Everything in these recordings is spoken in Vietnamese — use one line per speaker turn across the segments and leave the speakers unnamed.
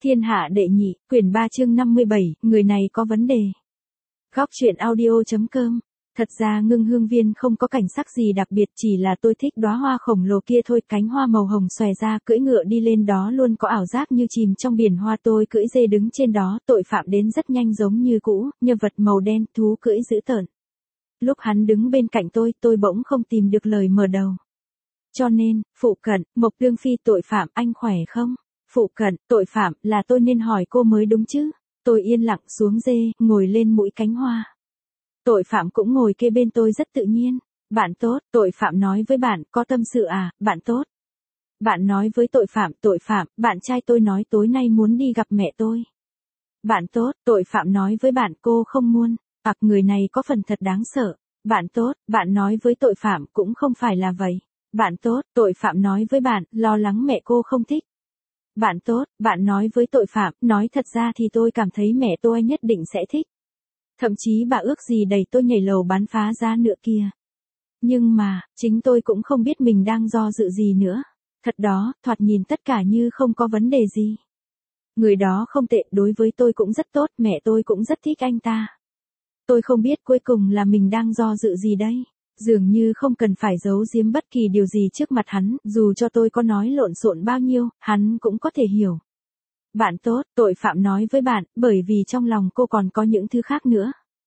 Thiên hạ đệ nhị, quyển 3 chương 57, người này có vấn đề. Góc truyện audio.com. Thật ra Ngưng Hương Viên không có cảnh sắc gì đặc biệt, chỉ là tôi thích đóa hoa khổng lồ kia thôi. Cánh hoa màu hồng xòe ra, cưỡi ngựa đi lên đó luôn có ảo giác như chìm trong biển hoa. Tôi cưỡi dê đứng trên đó, tội phạm đến rất nhanh giống như cũ, nhân vật màu đen, thú cưỡi dữ tợn. Lúc hắn đứng bên cạnh tôi bỗng không tìm được lời mở đầu. Cho nên, phụ cận, Mộc Lương Phi tội phạm, anh khỏe không? Phụ cận, tội phạm, là tôi nên hỏi cô mới đúng chứ? Tôi yên lặng xuống dê, ngồi lên mũi cánh hoa. Tội phạm cũng ngồi kề bên tôi rất tự nhiên. Bạn tốt, tội phạm nói với bạn, có tâm sự à, bạn tốt. Bạn nói với tội phạm, bạn trai tôi nói tối nay muốn đi gặp mẹ tôi. Bạn tốt, tội phạm nói với bạn, cô không muốn. Người này có phần thật đáng sợ. Bạn tốt, bạn nói với tội phạm, cũng không phải là vậy. Bạn tốt, tội phạm nói với bạn, lo lắng mẹ cô không thích. Bạn tốt, bạn nói với tội phạm, nói thật ra thì tôi cảm thấy mẹ tôi nhất định sẽ thích. Thậm chí bà ước gì đẩy tôi nhảy lầu bắn phá ra nữa kia. Nhưng mà, chính tôi cũng không biết mình đang do dự gì nữa. Thật đó, thoạt nhìn tất cả như không có vấn đề gì. Người đó không tệ, đối với tôi cũng rất tốt, mẹ tôi cũng rất thích anh ta. Tôi không biết cuối cùng là mình đang do dự gì đây. Dường như không cần phải giấu giếm bất kỳ điều gì trước mặt hắn, dù cho tôi có nói lộn xộn bao nhiêu, hắn cũng có thể hiểu. Bạn tốt, tội phạm nói với bạn, bởi vì trong lòng cô còn có những thứ khác nữa.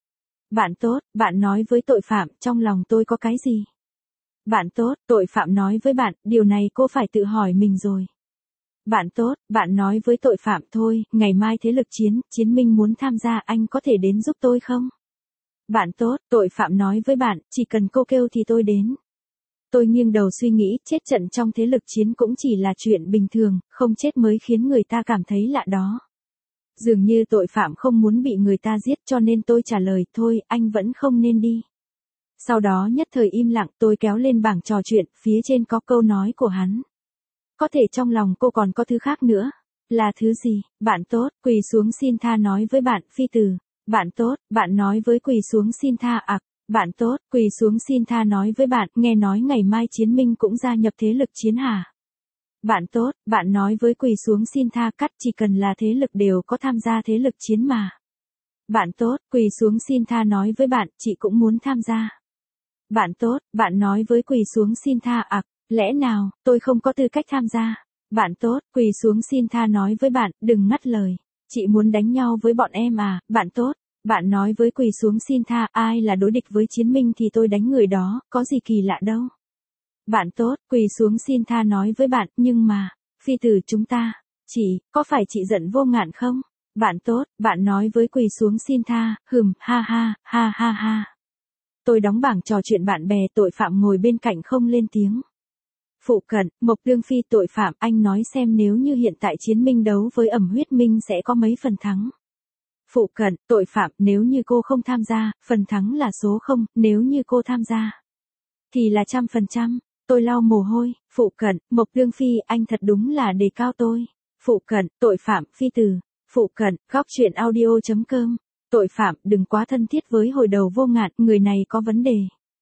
Bạn tốt, bạn nói với tội phạm, trong lòng tôi có cái gì? Bạn tốt, tội phạm nói với bạn, điều này cô phải tự hỏi mình rồi. Bạn tốt, bạn nói với tội phạm, thôi, ngày mai thế lực chiến minh muốn tham gia, anh có thể đến giúp tôi không? Bạn tốt, tội phạm nói với bạn, chỉ cần cô kêu thì tôi đến. Tôi nghiêng đầu suy nghĩ, chết trận trong thế lực chiến cũng chỉ là chuyện bình thường, không chết mới khiến người ta cảm thấy lạ đó. Dường như tội phạm không muốn bị người ta giết, cho nên tôi trả lời, thôi, anh vẫn không nên đi. Sau đó nhất thời im lặng, tôi kéo lên bảng trò chuyện, phía trên có câu nói của hắn. Có thể trong lòng cô còn có thứ khác nữa. Là thứ gì? Bạn tốt, quỳ xuống xin tha nói với bạn, Phi Tử. Bạn tốt, bạn nói với quỳ xuống xin tha bạn tốt, quỳ xuống xin tha nói với bạn, nghe nói ngày mai chiến minh cũng gia nhập thế lực chiến hả? Bạn tốt, bạn nói với quỳ xuống xin tha cắt, chỉ cần là thế lực đều có tham gia thế lực chiến mà. Bạn tốt, quỳ xuống xin tha nói với bạn, chị cũng muốn tham gia. Bạn tốt, bạn nói với quỳ xuống xin tha lẽ nào, tôi không có tư cách tham gia. Bạn tốt, quỳ xuống xin tha nói với bạn, đừng ngắt lời. Chị muốn đánh nhau với bọn em à, bạn tốt. Bạn nói với quỳ xuống xin tha, ai là đối địch với chiến minh thì tôi đánh người đó, có gì kỳ lạ đâu. Bạn tốt, quỳ xuống xin tha nói với bạn, nhưng mà, Phi Tử chúng ta, có phải chị giận Vô Ngạn không? Bạn tốt, bạn nói với quỳ xuống xin tha, ha ha. Tôi đóng bảng trò chuyện bạn bè, tội phạm ngồi bên cạnh không lên tiếng. Phụ cận, Mộc Lương Phi tội phạm, anh nói xem nếu như hiện tại chiến minh đấu với Ẩm Huyết Minh sẽ có mấy phần thắng. Phụ cận, tội phạm, nếu như cô không tham gia, phần thắng là số 0, nếu như cô tham gia, thì là 100%. Tôi lau mồ hôi, phụ cận, Mộc Lương Phi, anh thật đúng là đề cao tôi. Phụ cận, tội phạm, Phi Tử. Phụ cận, góc truyện audio.com. Tội phạm, đừng quá thân thiết với hồi đầu Vô Ngạn, người này có vấn đề.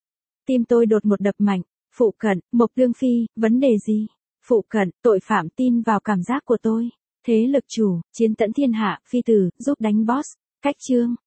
Tim tôi đột một đập mạnh. Phụ cận, Mộc Lương Phi, vấn đề gì? Phụ cận, tội phạm tin vào cảm giác của tôi. Thế lực chủ, chiến tẫn thiên hạ, Phi Tử, giúp đánh boss. Cách chương.